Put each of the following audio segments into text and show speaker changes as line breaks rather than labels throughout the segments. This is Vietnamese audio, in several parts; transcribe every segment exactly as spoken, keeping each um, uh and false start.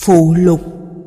Phụ lục.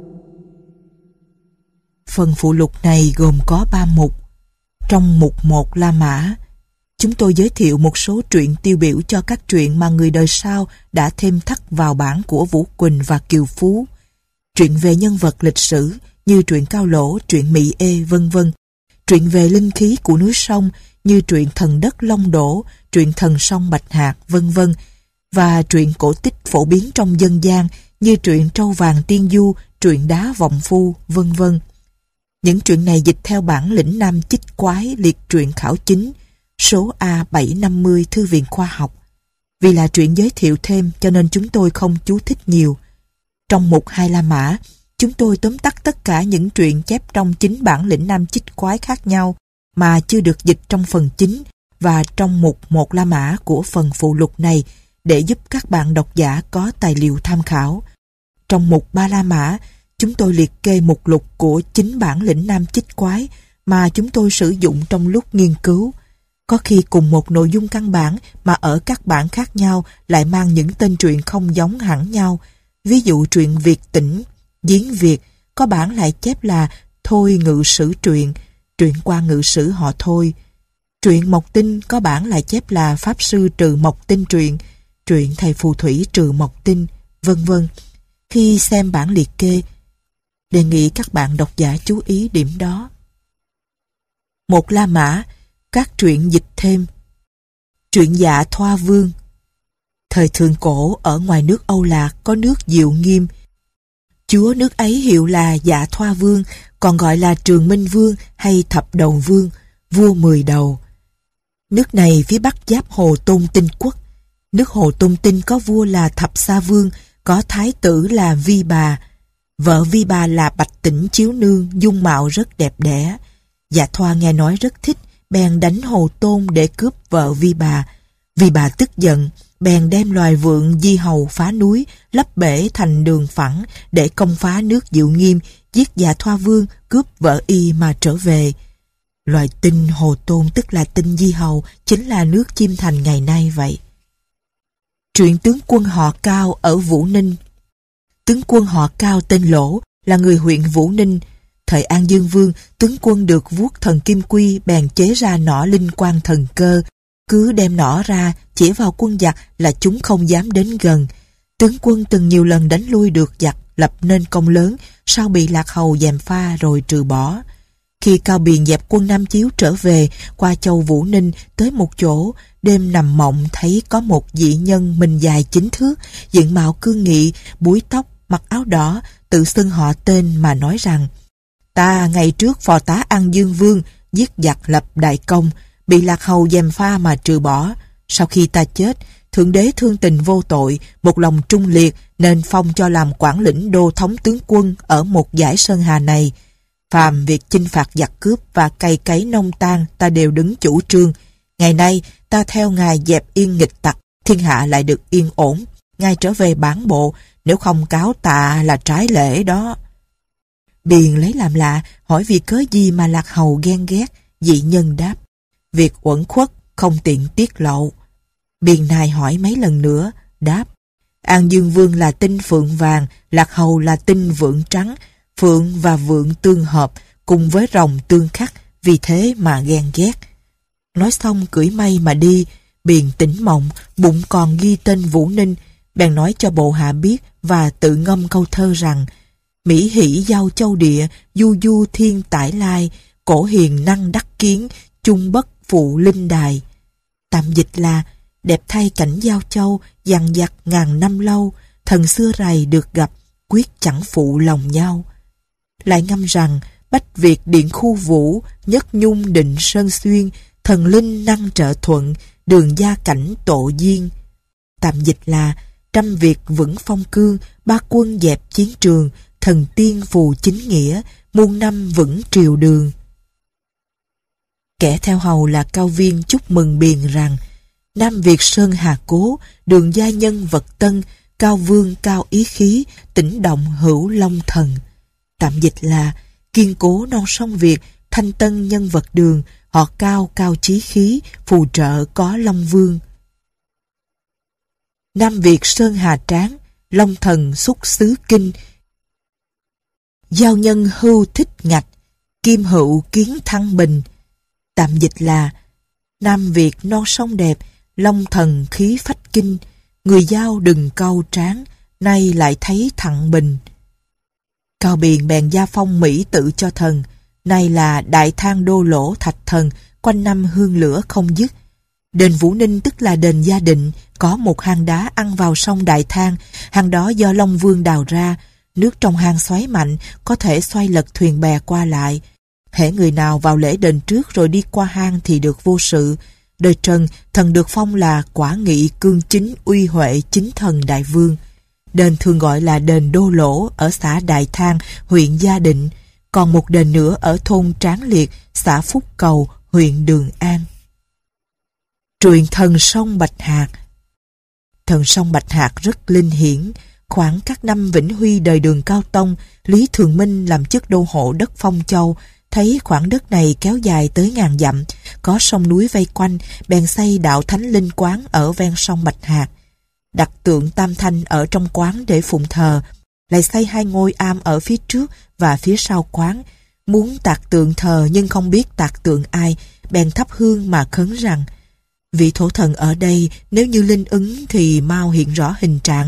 Phần phụ lục này gồm có ba mục. Trong mục một La Mã, chúng tôi giới thiệu một số truyện tiêu biểu cho các truyện mà người đời sau đã thêm thắt vào bản của Vũ Quỳnh và Kiều Phú. Truyện về nhân vật lịch sử như truyện Cao Lỗ, truyện Mị Ê, vân vân. Truyện về linh khí của núi sông như truyện Thần Đất Long Đổ, truyện Thần Sông Bạch Hạc, vân vân. Và truyện cổ tích phổ biến trong dân gian như truyện Trâu Vàng Tiên Du, truyện Đá Vọng Phu, vân vân. Những truyện này dịch theo bản lĩnh Nam Chích Quái liệt truyện khảo chính, số A bảy trăm năm mươi Thư viện Khoa học. Vì là truyện giới thiệu thêm cho nên chúng tôi không chú thích nhiều. Trong mục hai La Mã, chúng tôi tóm tắt tất cả những truyện chép trong chính bản lĩnh Nam Chích Quái khác nhau mà chưa được dịch trong phần chính và trong mục một La Mã của phần phụ lục này để giúp các bạn độc giả có tài liệu tham khảo. Trong mục ba La Mã, chúng tôi liệt kê mục lục của chính bản lĩnh Nam Chích Quái mà chúng tôi sử dụng trong lúc nghiên cứu. Có khi cùng một nội dung căn bản mà ở các bản khác nhau lại mang những tên truyện không giống hẳn nhau. Ví dụ truyện Việt Tĩnh, Giếng Việt, có bản lại chép là Thôi Ngự Sử Truyện, truyện qua ngự sử họ Thôi. Truyện Mộc Tinh có bản lại chép là Pháp Sư Trừ Mộc Tinh Truyện, truyện Thầy Phù Thủy Trừ Mộc Tinh, vân vân. Khi xem bản liệt kê, đề nghị các bạn độc giả chú ý điểm đó. Một La Mã, các truyện dịch thêm. Truyện Dạ Thoa Vương. Thời thượng cổ ở ngoài nước Âu Lạc có nước Diệu Nghiêm. Chúa nước ấy hiệu là Dạ Thoa Vương, còn gọi là Trường Minh Vương hay Thập Đầu Vương, vua mười đầu. Nước này phía bắc giáp Hồ Tôn Tinh Quốc. Nước Hồ Tôn Tinh có vua là Thập Sa Vương, có thái tử là Vi Bà. Vợ Vi Bà là Bạch Tĩnh Chiếu Nương, dung mạo rất đẹp đẽ. Dạ Thoa nghe nói rất thích, bèn đánh Hồ Tôn để cướp vợ Vi Bà. Vi Bà tức giận, bèn đem loài vượn di hầu phá núi, lấp bể thành đường phẳng để công phá nước Diệu Nghiêm, giết Dạ Thoa Vương, cướp vợ y mà trở về. Loài tinh Hồ Tôn tức là tinh di hầu, chính là nước Chiêm Thành ngày nay vậy. Truyện tướng quân họ Cao ở Vũ Ninh. Tướng quân họ Cao tên Lỗ, là người huyện Vũ Ninh. Thời An Dương Vương, tướng quân được vuốt thần kim quy bèn chế ra nỏ linh quan thần cơ. Cứ đem nỏ ra, chỉ vào quân giặc là chúng không dám đến gần. Tướng quân từng nhiều lần đánh lui được giặc, lập nên công lớn, sau bị Lạc Hầu gièm pha rồi trừ bỏ. Khi Cao Biền dẹp quân Nam Chiếu trở về, qua châu Vũ Ninh, tới một chỗ, đêm nằm mộng thấy có một dị nhân mình dài chín thước, diện mạo cương nghị, búi tóc, mặc áo đỏ, tự xưng họ tên mà nói rằng: Ta ngày trước phò tá An Dương Vương, giết giặc lập đại công, bị Lạc Hầu gièm pha mà trừ bỏ. Sau khi ta chết, Thượng Đế thương tình vô tội, một lòng trung liệt nên phong cho làm quản lĩnh đô thống tướng quân ở một dải sơn hà này. Phàm việc chinh phạt giặc cướp và cày cấy nông tan ta đều đứng chủ trương. Ngày nay ta theo ngài dẹp yên nghịch tặc, thiên hạ lại được yên ổn. Ngài trở về bản bộ, nếu không cáo tạ là trái lễ đó. Biền lấy làm lạ, hỏi vì cớ gì mà Lạc Hầu ghen ghét. Dị nhân đáp: Việc uẩn khuất không tiện tiết lộ. Biền nài hỏi mấy lần nữa, đáp: An Dương Vương là tinh phượng vàng, Lạc Hầu là tinh vượng trắng. Phượng và vượng tương hợp, cùng với rồng tương khắc, vì thế mà ghen ghét. Nói xong cưỡi mây mà đi. Biền tỉnh mộng, bụng còn ghi tên Vũ Ninh, bèn nói cho bộ hạ biết và tự ngâm câu thơ rằng: Mỹ hỷ giao châu địa, du du thiên tải lai, cổ hiền năng đắc kiến, chung bất phụ linh đài. Tạm dịch là: đẹp thay cảnh giao châu, dằn vặt ngàn năm lâu, thần xưa rày được gặp, quyết chẳng phụ lòng nhau. Lại ngâm rằng: bách Việt điện khu vũ, nhất nhung định sơn xuyên, thần linh năng trợ thuận, đường gia cảnh tổ duyên. Tạm dịch là: trăm Việt vững phong cương, ba quân dẹp chiến trường, thần tiên phù chính nghĩa, muôn năm vững triều đường. Kẻ theo hầu là Cao Viên chúc mừng Biền rằng: Nam Việt sơn hà cố, đường gia nhân vật tân, Cao Vương cao ý khí, tỉnh động hữu long thần. Tạm dịch là: kiên cố non sông Việt, thanh tân nhân vật đường, họ Cao cao chí khí, phù trợ có Long Vương. Nam Việt sơn hà tráng, Long thần xuất xứ kinh, giao nhân hưu thích ngạch, kim hữu kiến thăng bình. Tạm dịch là: Nam Việt non sông đẹp, long thần khí phách kinh, người giao đừng cau tráng, nay lại thấy thặng bình. Cao Biền bèn gia phong Mỹ tự cho thần, nay là Đại Thang Đô Lỗ Thạch Thần, quanh năm hương lửa không dứt. Đền Vũ Ninh tức là đền Gia Định, có một hang đá ăn vào sông Đại Thang, hang đó do Long Vương đào ra, nước trong hang xoáy mạnh, có thể xoay lật thuyền bè qua lại. Hễ người nào vào lễ đền trước rồi đi qua hang thì được vô sự. Đời Trần, thần được phong là Quả Nghị Cương Chính Uy Huệ Chính Thần Đại Vương. Đền thường gọi là đền Đô Lỗ ở xã Đại Thang, huyện Gia Định, còn một đền nữa ở thôn Tráng Liệt, xã Phúc Cầu, huyện Đường An. Truyện thần sông Bạch Hạc. Thần sông Bạch Hạc rất linh hiển. Khoảng các năm Vĩnh Huy đời Đường Cao Tông, Lý Thường Minh làm chức đô hộ đất Phong Châu, thấy khoảng đất này kéo dài tới ngàn dặm, có sông núi vây quanh, bèn xây đạo Thánh Linh Quán ở ven sông Bạch Hạc, đặt tượng Tam Thanh ở trong quán để phụng thờ, lại xây hai ngôi am ở phía trước và phía sau quán. Muốn tạc tượng thờ nhưng không biết tạc tượng ai, bèn thắp hương mà khấn rằng: vị thổ thần ở đây nếu như linh ứng thì mau hiện rõ hình trạng,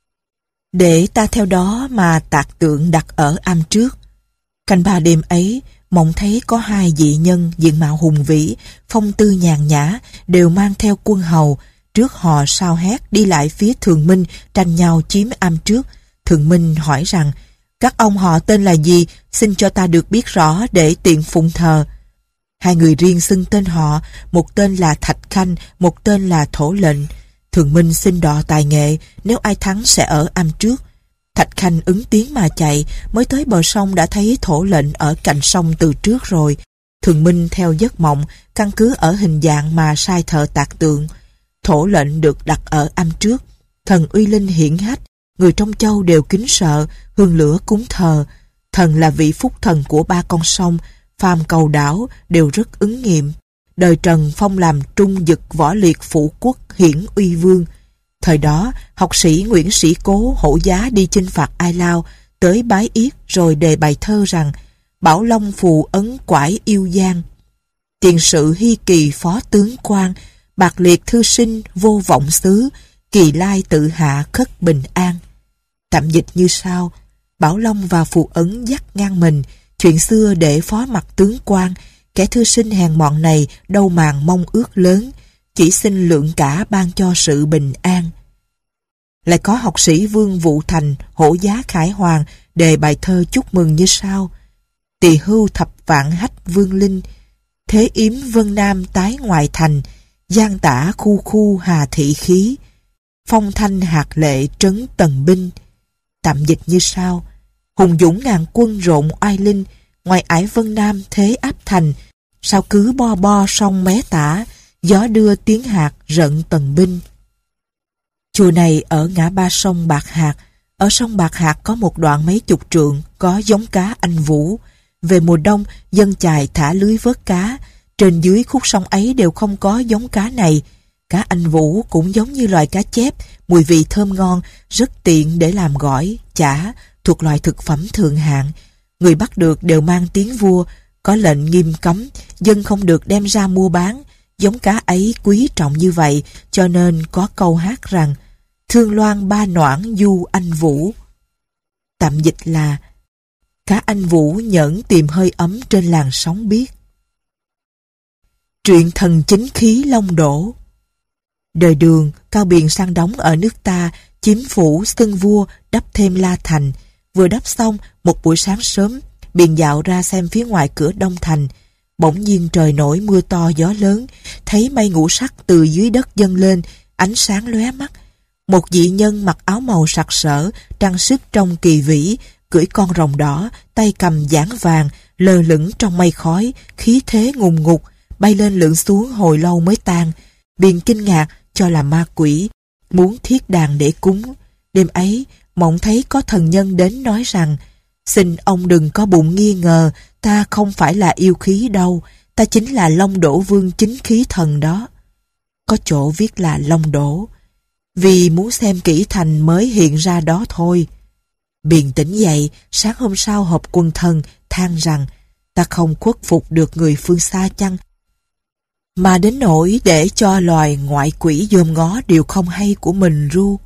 để ta theo đó mà tạc tượng đặt ở am trước. Canh ba đêm ấy, mộng thấy có hai dị nhân diện mạo hùng vĩ, phong tư nhàn nhã, đều mang theo quân hầu, trước họ sao hét đi lại phía Thường Minh, tranh nhau chiếm am trước. Thường Minh hỏi rằng: các ông họ tên là gì, xin cho ta được biết rõ để tiện phụng thờ. Hai người riêng xưng tên họ, một tên là Thạch Khanh, một tên là Thổ Lệnh. Thường Minh xin đọ tài nghệ, nếu ai thắng sẽ ở am trước. Thạch Khanh ứng tiếng mà chạy, mới tới bờ sông đã thấy Thổ Lệnh ở cạnh sông từ trước rồi. Thường Minh theo giấc mộng, căn cứ ở hình dạng mà sai thợ tạc tượng. Thổ Lệnh được đặt ở am trước, thần uy linh hiển hách, người trong châu đều kính sợ, hương lửa cúng thờ. Thần là vị phúc thần của ba con sông, phàm cầu đảo đều rất ứng nghiệm. Đời Trần phong làm trung dực võ liệt phụ quốc hiển uy vương. Thời đó, học sĩ Nguyễn Sĩ Cố hổ giá đi chinh phạt Ai Lao, tới bái yết rồi đề bài thơ rằng: Bảo Long phù ấn quải yêu giang, tiền sự hy kỳ phó tướng quan, bạc liệt thư sinh vô vọng xứ, kỳ lai tự hạ khất bình an. Tạm dịch như sau: Bảo Long và phù ấn dắt ngang mình, chuyện xưa để phó mặt tướng quan, kẻ thư sinh hèn mọn này đâu màng mong ước lớn, chỉ xin lượng cả ban cho sự bình an. Lại có học sĩ Vương Vũ Thành hổ giá Khải Hoàng đề bài thơ chúc mừng như sau: Tỳ hưu thập vạn hách vương linh, thế yếm vân nam tái ngoại thành, giang tả khu khu hà thị khí, phong thanh hạt lệ trấn tần binh. Tạm dịch như sau: hùng dũng ngàn quân rộn oai linh, ngoài ải vân nam thế áp thành, sao cứ bo bo sông mé tả, gió đưa tiếng hạt rận tần binh. Chùa này ở ngã ba sông Bạc Hạc. Ở sông Bạc Hạc có một đoạn mấy chục trượng, có giống cá anh vũ. Về mùa đông, dân chài thả lưới vớt cá. Trên dưới khúc sông ấy đều không có giống cá này. Cá anh vũ cũng giống như loài cá chép, mùi vị thơm ngon, rất tiện để làm gỏi, chả, thuộc loại thực phẩm thượng hạng. Người bắt được đều mang tiếng vua, có lệnh nghiêm cấm, dân không được đem ra mua bán. Giống cá ấy quý trọng như vậy, cho nên có câu hát rằng: Thương loan ba noãn du anh vũ. Tạm dịch là: cá anh vũ nhẫn tìm hơi ấm trên làn sóng biếc. Truyện thần chính khí Long Đỗ. Đời Đường, Cao Biền sang đóng ở nước ta, chiếm phủ xưng vua, đắp thêm la thành. Vừa đắp xong, một buổi sáng sớm, Biền dạo ra xem phía ngoài cửa Đông Thành. Bỗng nhiên trời nổi mưa to gió lớn, thấy mây ngũ sắc từ dưới đất dâng lên, ánh sáng lóe mắt. Một dị nhân mặc áo màu sặc sỡ, trang sức trông kỳ vĩ, cưỡi con rồng đỏ, tay cầm giảng vàng, lơ lửng trong mây khói, khí thế ngùng ngục, bay lên lượn xuống hồi lâu mới tan. Biền kinh ngạc cho là ma quỷ, muốn thiết đàn để cúng. Đêm ấy, mộng thấy có thần nhân đến nói rằng: xin ông đừng có bụng nghi ngờ, ta không phải là yêu khí đâu, ta chính là Long Đỗ Vương chính khí thần đó. Có chỗ viết là Long Đỗ, vì muốn xem kỹ thành mới hiện ra đó thôi. Biền tỉnh dậy, sáng hôm sau họp quân thần, than rằng ta không khuất phục được người phương xa chăng, mà đến nỗi để cho loài ngoại quỷ dòm ngó điều không hay của mình ru.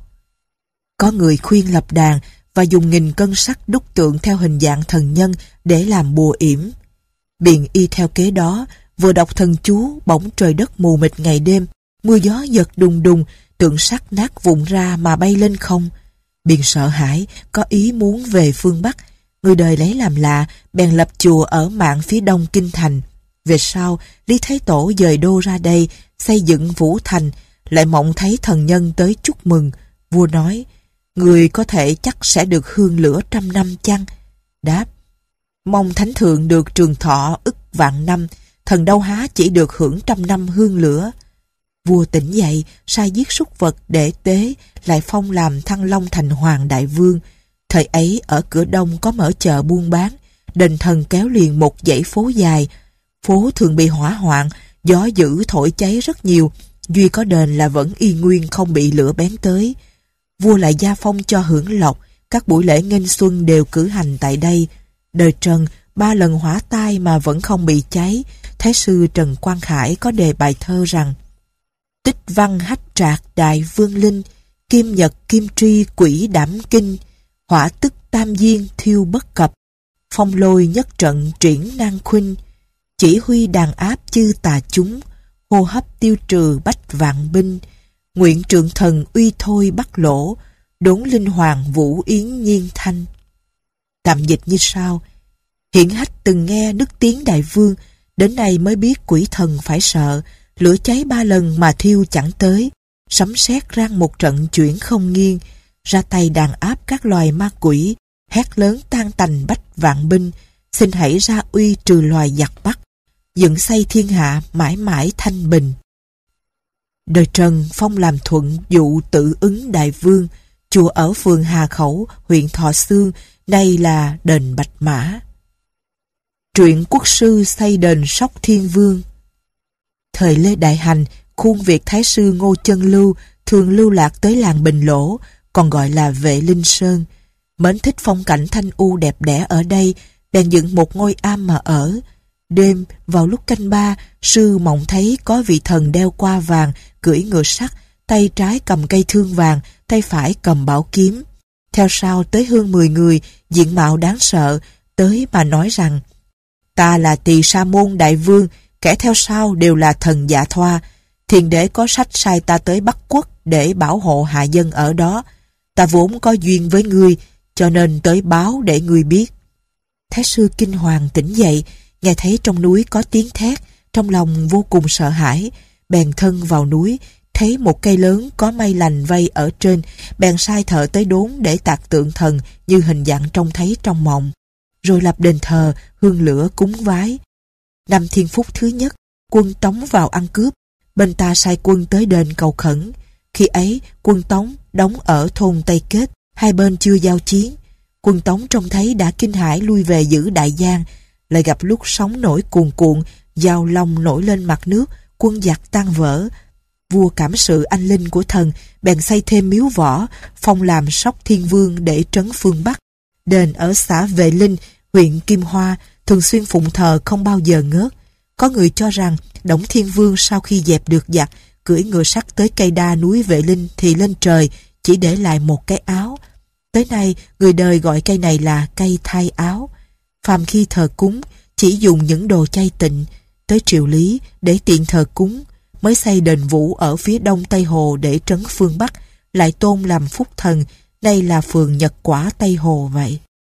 Có người khuyên lập đàn và dùng nghìn cân sắt đúc tượng theo hình dạng thần nhân để làm bùa yểm. Biền y theo kế đó, vừa đọc thần chú, bỗng trời đất mù mịt ngày đêm, mưa gió giật đùng đùng, tượng sắt nát vụn ra mà bay lên không. Biền sợ hãi, có ý muốn về phương Bắc. Người đời lấy làm lạ, bèn lập chùa ở mạn phía đông kinh thành. Về sau, Lý Thái Tổ dời đô ra đây, xây dựng Vũ Thành, lại mộng thấy thần nhân tới chúc mừng. Vua nói, người có thể chắc sẽ được hương lửa trăm năm chăng? Đáp, mong thánh thượng được trường thọ ức vạn năm, thần đâu há chỉ được hưởng trăm năm hương lửa. Vua tỉnh dậy, sai giết súc vật để tế, lại phong làm Thăng Long thành hoàng đại vương. Thời ấy ở cửa đông có mở chợ buôn bán, đền thần kéo liền một dãy phố dài. Phố thường bị hỏa hoạn, gió dữ thổi cháy rất nhiều, duy có đền là vẫn y nguyên không bị lửa bén tới. Vua lại gia phong cho hưởng lộc, các buổi lễ nghênh xuân đều cử hành tại đây. Đời Trần ba lần hỏa tai mà vẫn không bị cháy. Thái sư Trần Quang Khải có đề bài thơ rằng: tích văn hách trạc đại vương linh, kim nhật kim tri quỷ đảm kinh, hỏa tức tam diên thiêu bất cập, phong lôi nhất trận triển nan khuynh, chỉ huy đàn áp chư tà chúng, hô hấp tiêu trừ bách vạn binh, nguyện trượng thần uy thôi bắt lỗ, đốn linh hoàng vũ yến nhiên thanh. Tạm dịch như sau: Hiển hách từng nghe nức tiếng đại vương, đến nay mới biết quỷ thần phải sợ, lửa cháy ba lần mà thiêu chẳng tới, sấm sét rang một trận chuyển không nghiêng, ra tay đàn áp các loài ma quỷ, hét lớn tan tành bách vạn binh, xin hãy ra uy trừ loài giặc Bắc, dựng xây thiên hạ mãi mãi thanh bình. Đời Trần phong làm Thuận dụ Tự Ứng đại vương, chùa ở phường Hà Khẩu, huyện Thọ Xương, nay là đền Bạch Mã. Truyện quốc sư xây đền Sóc Thiên Vương. Thời Lê Đại Hành, khuôn Việt Thái sư Ngô Chân Lưu thường lưu lạc tới làng Bình Lỗ, còn gọi là Vệ Linh Sơn. Mến thích phong cảnh thanh u đẹp đẽ ở đây, bèn dựng một ngôi am mà ở. Đêm, vào lúc canh ba, sư mộng thấy có vị thần đeo qua vàng, cưỡi ngựa sắt, tay trái cầm cây thương vàng, tay phải cầm bảo kiếm. Theo sau tới hơn mười người, diện mạo đáng sợ, tới mà nói rằng: ta là Tỳ Sa Môn đại vương, kẻ theo sau đều là thần Dạ Thoa. Thiền đế có sách sai ta tới Bắc Quốc để bảo hộ hạ dân ở đó. Ta vốn có duyên với ngươi, cho nên tới báo để ngươi biết. Thái sư kinh hoàng tỉnh dậy, nghe thấy trong núi có tiếng thét, trong lòng vô cùng sợ hãi, bèn thân vào núi, thấy một cây lớn có mây lành vây ở trên, bèn sai thợ tới đốn để tạc tượng thần như hình dạng trông thấy trong mộng, rồi lập đền thờ, hương lửa cúng vái. Năm Thiên Phúc thứ nhất, quân Tống vào ăn cướp, bên ta sai quân tới đền cầu khẩn. Khi ấy, quân Tống đóng ở thôn Tây Kết, hai bên chưa giao chiến. Quân Tống trông thấy đã kinh hãi lui về giữ Đại Giang, lại gặp lúc sóng nổi cuồn cuộn, giao long nổi lên mặt nước, quân giặc tan vỡ. Vua cảm sự anh linh của thần, bèn xây thêm miếu võ, phong làm Sóc Thiên Vương để trấn phương Bắc. Đền ở xã Vệ Linh, huyện Kim Hoa, thường xuyên phụng thờ không bao giờ ngớt. Có người cho rằng Đổng Thiên Vương sau khi dẹp được giặc, cưỡi ngựa sắt tới cây đa núi Vệ Linh thì lên trời, chỉ để lại một cái áo. Tới nay, người đời gọi cây này là cây thai áo. Phàm khi thờ cúng, chỉ dùng những đồ chay tịnh. Tới triều Lý, để tiện thờ cúng, mới xây đền Vũ ở phía đông Tây Hồ để trấn phương Bắc, lại tôn làm phúc thần, đây là phường Nhật Quả Tây Hồ vậy.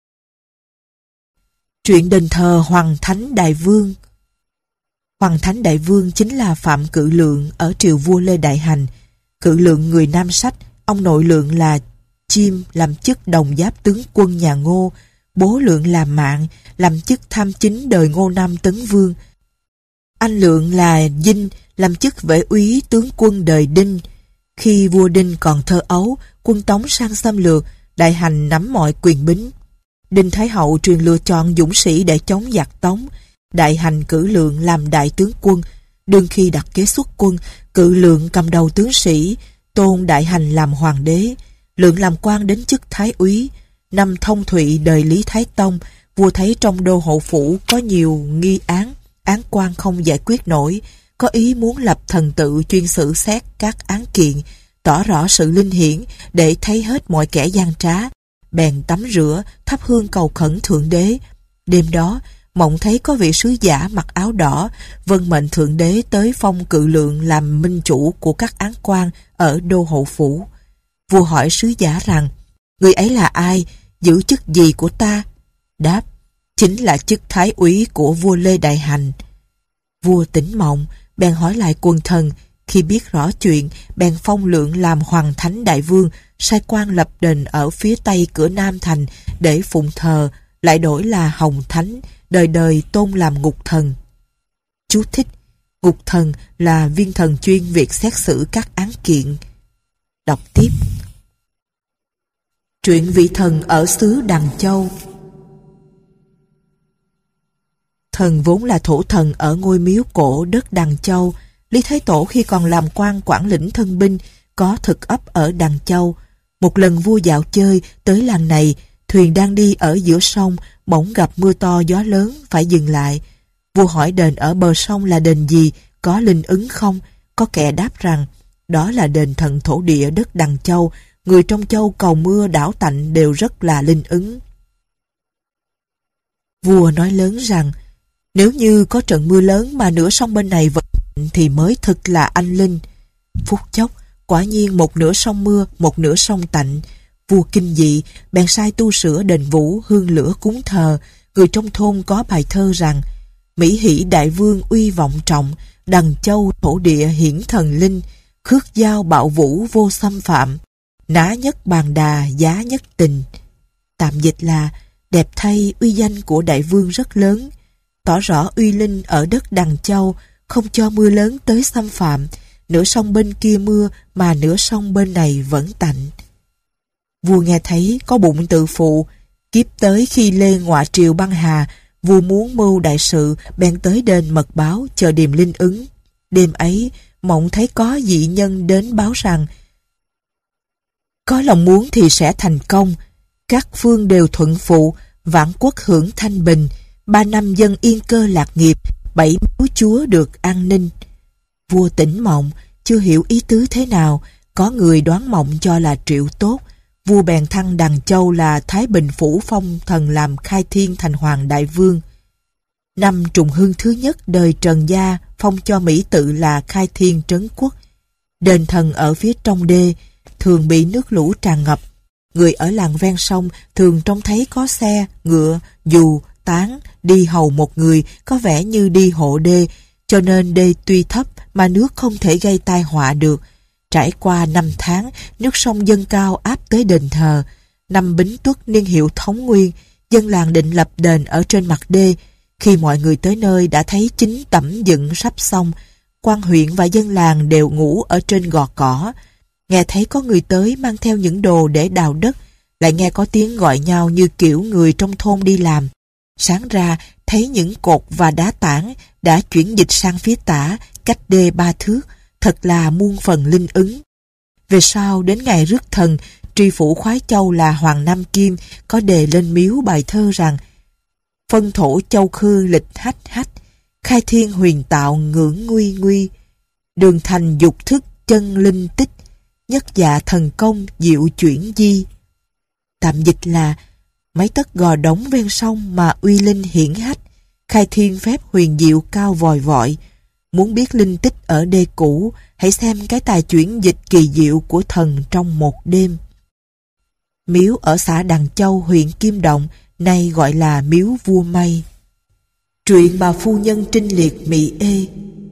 Chuyện đền thờ Hoàng Thánh Đại Vương. Hoàng Thánh Đại Vương chính là Phạm Cự Lượng ở triều vua Lê Đại Hành. Cự Lượng người Nam Sách, ông nội Lượng là Chiêm làm chức đồng giáp tướng quân nhà Ngô, bố Lượng là Mạng làm chức tham chính đời Ngô Nam Tấn Vương. Anh Lượng là Dinh làm chức vệ úy tướng quân đời Đinh. Khi vua Đinh còn thơ ấu, quân Tống sang xâm lược, Đại Hành nắm mọi quyền bính. Đinh Thái Hậu truyền lựa chọn dũng sĩ để chống giặc Tống. Đại Hành cử Lượng làm đại tướng quân. Đương khi đặt kế xuất quân, cự Lượng cầm đầu tướng sĩ, tôn Đại Hành làm hoàng đế. Lượng làm quan đến chức thái úy. Năm Thông Thụy đời Lý Thái Tông, vua thấy trong đô hộ phủ có nhiều nghi án, án quan không giải quyết nổi, có ý muốn lập thần tự chuyên xử xét các án kiện, tỏ rõ sự linh hiển để thấy hết mọi kẻ gian trá. Bèn tắm rửa, thắp hương cầu khẩn Thượng Đế. Đêm đó, mộng thấy có vị sứ giả mặc áo đỏ, vâng mệnh Thượng Đế tới phong Cự Lượng làm minh chủ của các án quan ở đô hộ phủ. Vua hỏi sứ giả rằng, người ấy là ai, giữ chức gì của ta? Đáp, chính là chức thái úy của vua Lê Đại Hành. Vua tỉnh mộng, bèn hỏi lại quần thần. Khi biết rõ chuyện, bèn phong Lượng làm Hoàng Thánh Đại Vương, sai quan lập đền ở phía tây cửa Nam Thành để phụng thờ, lại đổi là Hồng Thánh, đời đời tôn làm ngục thần. Chú thích: ngục thần là viên thần chuyên việc xét xử các án kiện. Đọc tiếp. Truyện vị thần ở xứ Đằng Châu. Thần vốn là thổ thần ở ngôi miếu cổ đất Đằng Châu. Lý Thái Tổ khi còn làm quan quản lĩnh thân binh có thực ấp ở Đằng Châu. Một lần vua dạo chơi tới làng này, thuyền đang đi ở giữa sông, bỗng gặp mưa to gió lớn phải dừng lại. Vua hỏi đền ở bờ sông là đền gì, có linh ứng không? Có kẻ đáp rằng đó là đền thần thổ địa đất Đằng Châu, người trong châu cầu mưa đảo tạnh đều rất là linh ứng. Vua nói lớn rằng nếu như có trận mưa lớn mà nửa sông bên này vẫn thì mới thực là anh linh. Phút chốc, quả nhiên một nửa sông mưa, một nửa sông tạnh. Vua kinh dị, bèn sai tu sửa đền Vũ, hương lửa cúng thờ. Người trong thôn có bài thơ rằng: Mỹ hỷ đại vương uy vọng trọng, Đằng Châu thổ địa hiển thần linh, khước giao bạo vũ vô xâm phạm, nã nhất bàn đà giá nhất tình. Tạm dịch là: đẹp thay uy danh của đại vương rất lớn, tỏ rõ uy linh ở đất Đằng Châu, không cho mưa lớn tới xâm phạm, nửa sông bên kia mưa mà nửa sông bên này vẫn tạnh. Vua nghe thấy có bụng tự phụ, kiếp tới khi Lê ngọa triều băng hà, vua muốn mưu đại sự, bèn tới đền mật báo chờ điềm linh ứng. Đêm ấy, mộng thấy có dị nhân đến báo rằng có lòng muốn thì sẽ thành công, các phương đều thuận phụ, vạn quốc hưởng thanh bình, ba năm dân yên cơ lạc nghiệp, bảy miếu chúa được an ninh. Vua tỉnh mộng, chưa hiểu ý tứ thế nào, có người đoán mộng cho là triệu tốt. Vua bèn thăng Đằng Châu là Thái Bình Phủ phong thần làm Khai Thiên thành Hoàng Đại Vương. Năm trùng hương thứ nhất đời Trần Gia phong cho Mỹ Tự là Khai Thiên Trấn Quốc. Đền thần ở phía trong đê, thường bị nước lũ tràn ngập. Người ở làng ven sông thường trông thấy có xe, ngựa, dù, tán đi hầu một người, có vẻ như đi hộ đê, cho nên đê tuy thấp mà nước không thể gây tai họa được. Trải qua năm tháng, nước sông dâng cao áp tới đền thờ. Năm Bính Tuất niên hiệu Thống Nguyên, dân làng định lập đền ở trên mặt đê. Khi mọi người tới nơi đã thấy chính tẩm dựng sắp xong, quan huyện và dân làng đều ngủ ở trên gò cỏ. Nghe thấy có người tới mang theo những đồ để đào đất, lại nghe có tiếng gọi nhau như kiểu người trong thôn đi làm. Sáng ra, thấy những cột và đá tảng đã chuyển dịch sang phía tả, cách đê ba thước, thật là muôn phần linh ứng. Về sau, đến ngày rước thần, tri phủ khoái châu là Hoàng Nam Kim có đề lên miếu bài thơ rằng: phân thổ châu khư lịch hách hách, khai thiên huyền tạo ngưỡng nguy nguy, đường thành dục thức chân linh tích, nhất dạ thần công diệu chuyển di. Tạm dịch là: mấy tấc gò đống ven sông mà uy linh hiển hách, khai thiên phép huyền diệu cao vòi vọi. Muốn biết linh tích ở đê cũ, hãy xem cái tài chuyển dịch kỳ diệu của thần trong một đêm. Miếu ở xã Đằng Châu, huyện Kim Động, nay gọi là miếu vua Mây. Truyện bà phu nhân trinh liệt Mỹ Ê.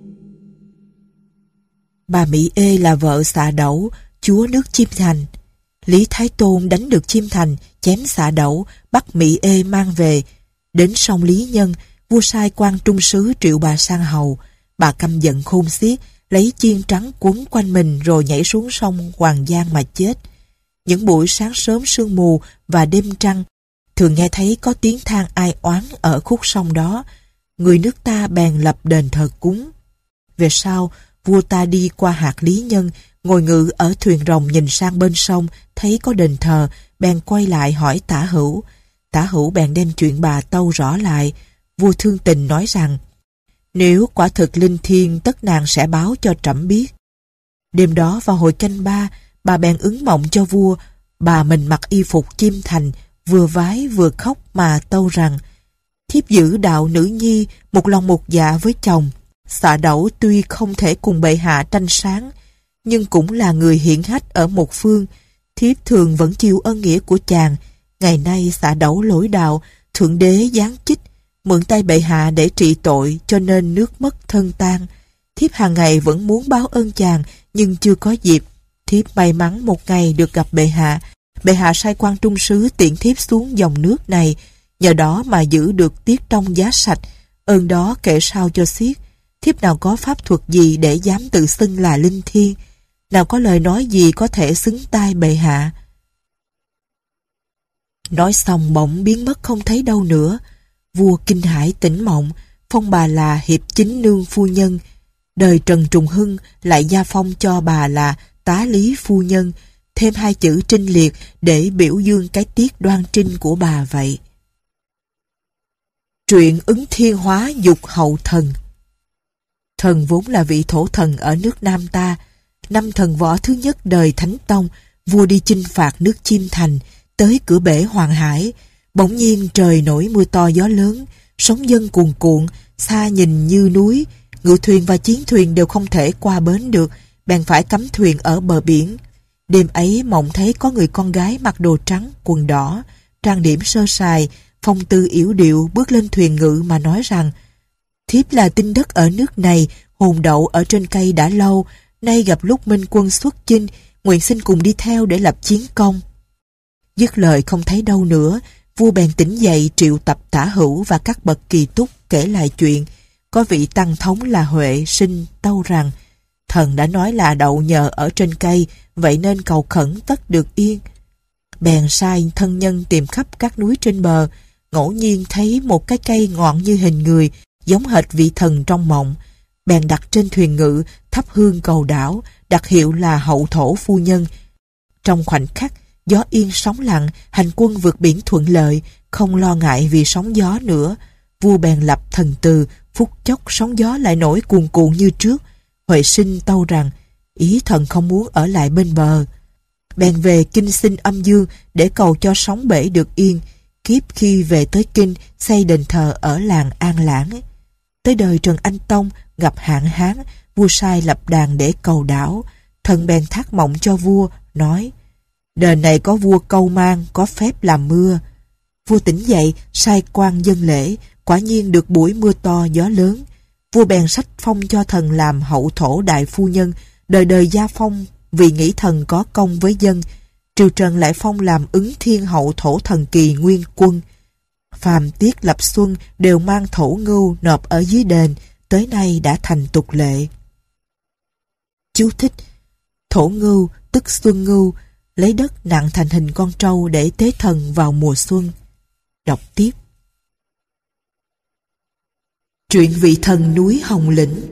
Bà Mỹ Ê là vợ Xạ Đẩu, chúa nước Chiêm Thành. Lý Thái Tôn đánh được Chiêm Thành, chém Xạ Đẩu, bắt Mỹ Ê mang về. Đến sông Lý Nhân, vua sai quan trung sứ triệu bà sang hầu. Bà căm giận khôn xiết, lấy chiên trắng quấn quanh mình rồi nhảy xuống sông Hoàng Giang mà chết. Những buổi sáng sớm sương mù và đêm trăng, thường nghe thấy có tiếng than ai oán ở khúc sông đó. Người nước ta bèn lập đền thờ cúng. Về sau, vua ta đi qua hạt Lý Nhân, ngồi ngự ở thuyền rồng nhìn sang bên sông, thấy có đền thờ, bèn quay lại hỏi Tả Hữu. Tả Hữu bèn đem chuyện bà tâu rõ lại. Vua thương tình nói rằng, nếu quả thực linh thiêng, tất nàng sẽ báo cho trẫm biết. Đêm đó vào hồi canh ba, bà bèn ứng mộng cho vua. Bà mình mặc y phục chim thành, vừa vái vừa khóc mà tâu rằng, thiếp giữ đạo nữ nhi, một lòng một dạ với chồng. Xạ Đẩu tuy không thể cùng bệ hạ tranh sáng, nhưng cũng là người hiển hách ở một phương. Thiếp thường vẫn chịu ân nghĩa của chàng. Ngày nay Xạ Đẩu lỗi đạo, thượng đế giáng chích, mượn tay bệ hạ để trị tội, cho nên nước mất thân tan. Thiếp hàng ngày vẫn muốn báo ơn chàng, nhưng chưa có dịp. Thiếp may mắn một ngày được gặp bệ hạ. Bệ hạ sai quan trung sứ tiện thiếp xuống dòng nước này, nhờ đó mà giữ được tiết trong giá sạch. Ơn đó kể sao cho xiết. Thiếp nào có pháp thuật gì để dám tự xưng là linh thiêng, nào có lời nói gì có thể xứng tai bệ hạ. Nói xong bỗng biến mất không thấy đâu nữa. Vua kinh hãi tỉnh mộng, phong bà là hiệp chính nương phu nhân. Đời Trần Trùng Hưng lại gia phong cho bà là tá lý phu nhân, thêm hai chữ trinh liệt để biểu dương cái tiết đoan trinh của bà vậy. Truyện ứng thiên hóa dục hậu thần. Thần vốn là vị thổ thần ở nước Nam ta. Năm thần võ thứ nhất đời Thánh Tông, vua đi chinh phạt nước Chiêm Thành, tới cửa bể Hoàng Hải. Bỗng nhiên trời nổi mưa to gió lớn, sóng dâng cuồn cuộn, xa nhìn như núi. Ngự thuyền và chiến thuyền đều không thể qua bến được, bèn phải cắm thuyền ở bờ biển. Đêm ấy mộng thấy có người con gái mặc đồ trắng, quần đỏ, trang điểm sơ sài, phong tư yểu điệu bước lên thuyền ngự mà nói rằng, thiếp là tinh đất ở nước này, hồn đậu ở trên cây đã lâu, nay gặp lúc minh quân xuất chinh, nguyện xin cùng đi theo để lập chiến công. Dứt lời không thấy đâu nữa, vua bèn tỉnh dậy triệu tập Tả Hữu và các bậc kỳ túc kể lại chuyện. Có vị tăng thống là Huệ Sinh tâu rằng, thần đã nói là đậu nhờ ở trên cây, vậy nên cầu khẩn tất được yên. Bèn sai thân nhân tìm khắp các núi trên bờ, ngẫu nhiên thấy một cái cây ngọn như hình người, giống hệt vị thần trong mộng. Bèn đặt trên thuyền ngự, thắp hương cầu đảo, đặt hiệu là hậu thổ phu nhân. Trong khoảnh khắc, gió yên sóng lặng, hành quân vượt biển thuận lợi, không lo ngại vì sóng gió nữa. Vua bèn lập thần từ, phút chốc sóng gió lại nổi cuồn cuộn như trước. Huệ Sinh tâu rằng, ý thần không muốn ở lại bên bờ. Bèn về kinh xin âm dương để cầu cho sóng bể được yên. Kiếp khi về tới kinh, xây đền thờ ở làng An Lãng. Tới đời Trần Anh Tông gặp hạn hán, vua sai lập đàn để cầu đảo. Thần bèn thác mộng cho vua, nói, đền này có vua Câu Mang, có phép làm mưa. Vua tỉnh dậy, sai quan dân lễ, quả nhiên được buổi mưa to gió lớn. Vua bèn sách phong cho thần làm hậu thổ đại phu nhân, đời đời gia phong vì nghĩ thần có công với dân. Triều Trần lại phong làm ứng thiên hậu thổ thần kỳ nguyên quân. Phàm tiết lập xuân đều mang thổ ngưu nộp ở dưới đền, tới nay đã thành tục lệ. Chú thích: thổ ngưu tức xuân ngưu, lấy đất nặng thành hình con trâu để tế thần vào mùa xuân. Đọc tiếp. Truyện vị thần núi Hồng Lĩnh.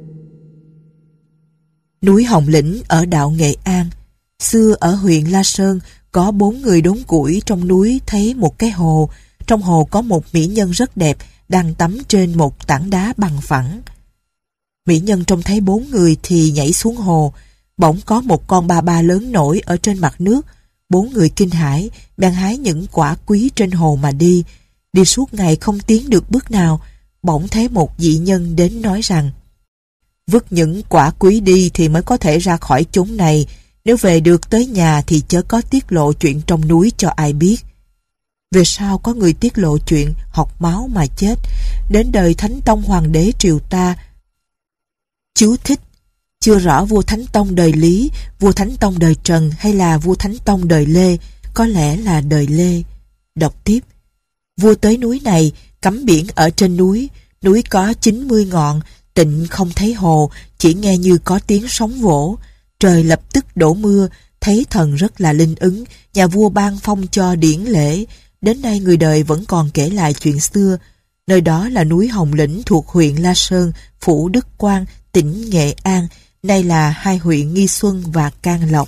Núi Hồng Lĩnh ở đạo Nghệ An. Xưa ở huyện La Sơn có bốn người đốn củi trong núi thấy một cái hồ. Trong hồ có một mỹ nhân rất đẹp đang tắm trên một tảng đá bằng phẳng. Mỹ nhân trông thấy bốn người thì nhảy xuống hồ. Bỗng có một con ba ba lớn nổi ở trên mặt nước. Bốn người kinh hãi, bèn hái những quả quý trên hồ mà đi. Đi suốt ngày không tiến được bước nào. Bỗng thấy một dị nhân đến nói rằng: vứt những quả quý đi thì mới có thể ra khỏi chốn này. Nếu về được tới nhà thì chớ có tiết lộ chuyện trong núi cho ai biết. Về sau có người tiết lộ chuyện, học máu mà chết. Đến đời Thánh Tông Hoàng đế triều ta. Chú thích: chưa rõ vua Thánh Tông đời Lý, vua Thánh Tông đời Trần hay là vua Thánh Tông đời Lê, có lẽ là đời Lê. Đọc tiếp. Vua tới núi này, cắm biển ở trên núi. Núi có chín mươi ngọn, tịnh không thấy hồ, chỉ nghe như có tiếng sóng vỗ. Trời lập tức đổ mưa, thấy thần rất là linh ứng, nhà vua ban phong cho điển lễ. Đến nay người đời vẫn còn kể lại chuyện xưa. Nơi đó là núi Hồng Lĩnh thuộc huyện La Sơn, phủ Đức Quang, tỉnh Nghệ An. nay là hai huyện Nghi Xuân và Can Lộc.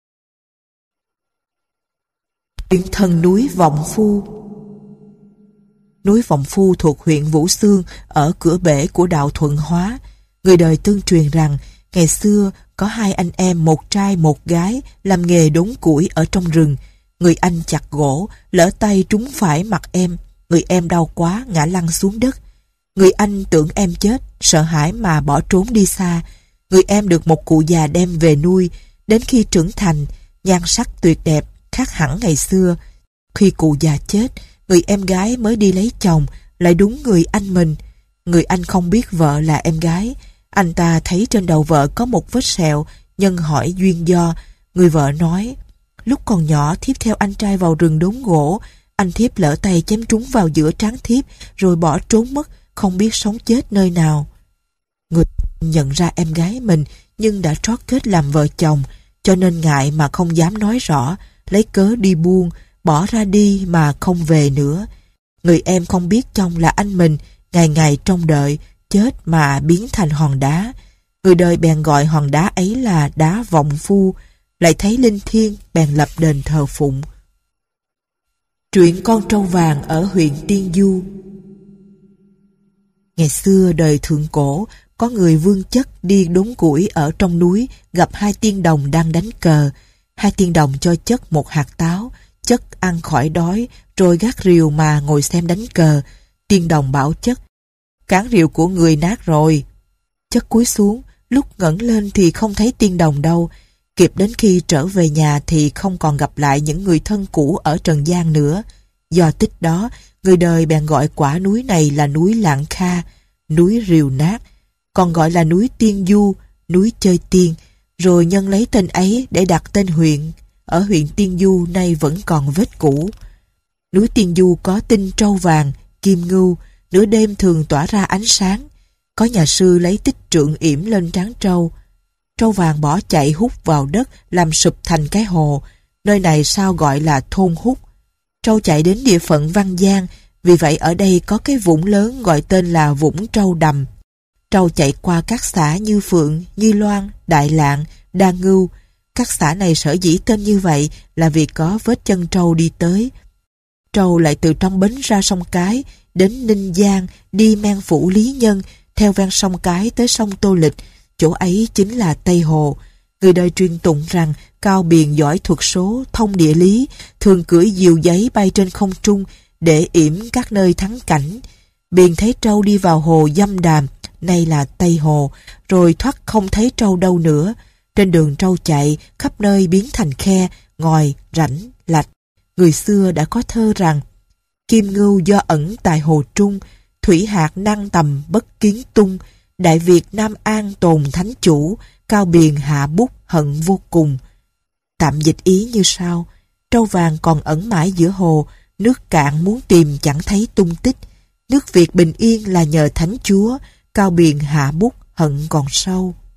Chuyện thần núi Vọng Phu. Núi Vọng Phu thuộc huyện Vũ Xương ở cửa bể của đạo Thuận Hóa. Người đời tương truyền rằng ngày xưa có hai anh em một trai một gái làm nghề đốn củi ở trong rừng. Người anh chặt gỗ, lỡ tay trúng phải mặt em. Người em đau quá ngã lăn xuống đất. Người anh tưởng em chết, sợ hãi mà bỏ trốn đi xa. Người em được một cụ già đem về nuôi. Đến khi trưởng thành, nhan sắc tuyệt đẹp, khác hẳn ngày xưa. Khi cụ già chết, người em gái mới đi lấy chồng, lại đúng người anh mình. Người anh không biết vợ là em gái. Anh ta thấy trên đầu vợ có một vết sẹo, nhân hỏi duyên do. Người vợ nói, lúc còn nhỏ thiếp theo anh trai vào rừng đốn gỗ, anh thiếp lỡ tay chém trúng vào giữa trán thiếp, rồi bỏ trốn mất, không biết sống chết nơi nào. Người nhận ra em gái mình, nhưng đã trót kết làm vợ chồng, cho nên ngại mà không dám nói rõ, lấy cớ đi buôn, bỏ ra đi mà không về nữa. Người em không biết chồng là anh mình, ngày ngày trông đợi, chết mà biến thành hòn đá. Người đời bèn gọi hòn đá ấy là đá Vọng Phu, lại thấy linh thiêng bèn lập đền thờ phụng. Truyện con trâu vàng ở huyện Tiên Du. Ngày xưa đời thượng cổ, có người vương chất đi đốn củi ở trong núi, gặp hai tiên đồng đang đánh cờ. Hai tiên đồng cho chất một hạt táo, chất ăn khỏi đói, rồi gác rìu mà ngồi xem đánh cờ. Tiên đồng bảo chất, cán rìu của người nát rồi. Chất cúi xuống, lúc ngẩng lên thì không thấy tiên đồng đâu. Kịp đến khi trở về nhà thì không còn gặp lại những người thân cũ ở trần gian nữa. Do tích đó, người đời bèn gọi quả núi này là núi Lạng Kha, núi rìu nát, còn gọi là núi Tiên Du, núi chơi tiên, rồi nhân lấy tên ấy để đặt tên huyện. Ở huyện Tiên Du nay vẫn còn vết cũ. Núi Tiên Du có tinh trâu vàng, kim ngưu, nửa đêm thường tỏa ra ánh sáng. Có nhà sư lấy tích trượng yểm lên trán trâu. Trâu vàng bỏ chạy hút vào đất, làm sụp thành cái hồ. Nơi này sao gọi là thôn hút. Trâu chạy đến địa phận Văn Giang, vì vậy ở đây có cái vũng lớn gọi tên là Vũng Trâu Đầm. Trâu chạy qua các xã như Phượng, Như Loan, Đại Lạng, Đa Ngưu. Các xã này sở dĩ tên như vậy là vì có vết chân trâu đi tới. Trâu lại từ trong bến ra sông Cái, đến Ninh Giang, đi men phủ Lý Nhân, theo ven sông Cái tới sông Tô Lịch. Chỗ ấy chính là Tây Hồ. Người đời truyền tụng rằng Cao Biền giỏi thuật số, thông địa lý, thường cưỡi diều giấy bay trên không trung để yểm các nơi thắng cảnh. Biền thấy trâu đi vào hồ Dâm Đàm, nay là Tây Hồ, rồi thoát không thấy trâu đâu nữa. Trên đường trâu chạy, khắp nơi biến thành khe, ngòi, rãnh, lạch. Người xưa đã có thơ rằng, Kim ngưu do ẩn tại hồ trung, thủy hạt năng tầm bất kiến tung, Đại Việt Nam An tồn thánh chủ, Cao Biền hạ bút hận vô cùng. Tạm dịch ý như sau: trâu vàng còn ẩn mãi giữa hồ, nước cạn muốn tìm chẳng thấy tung tích. Nước Việt bình yên là nhờ thánh chúa, Cao Biền hạ bút hận còn sâu.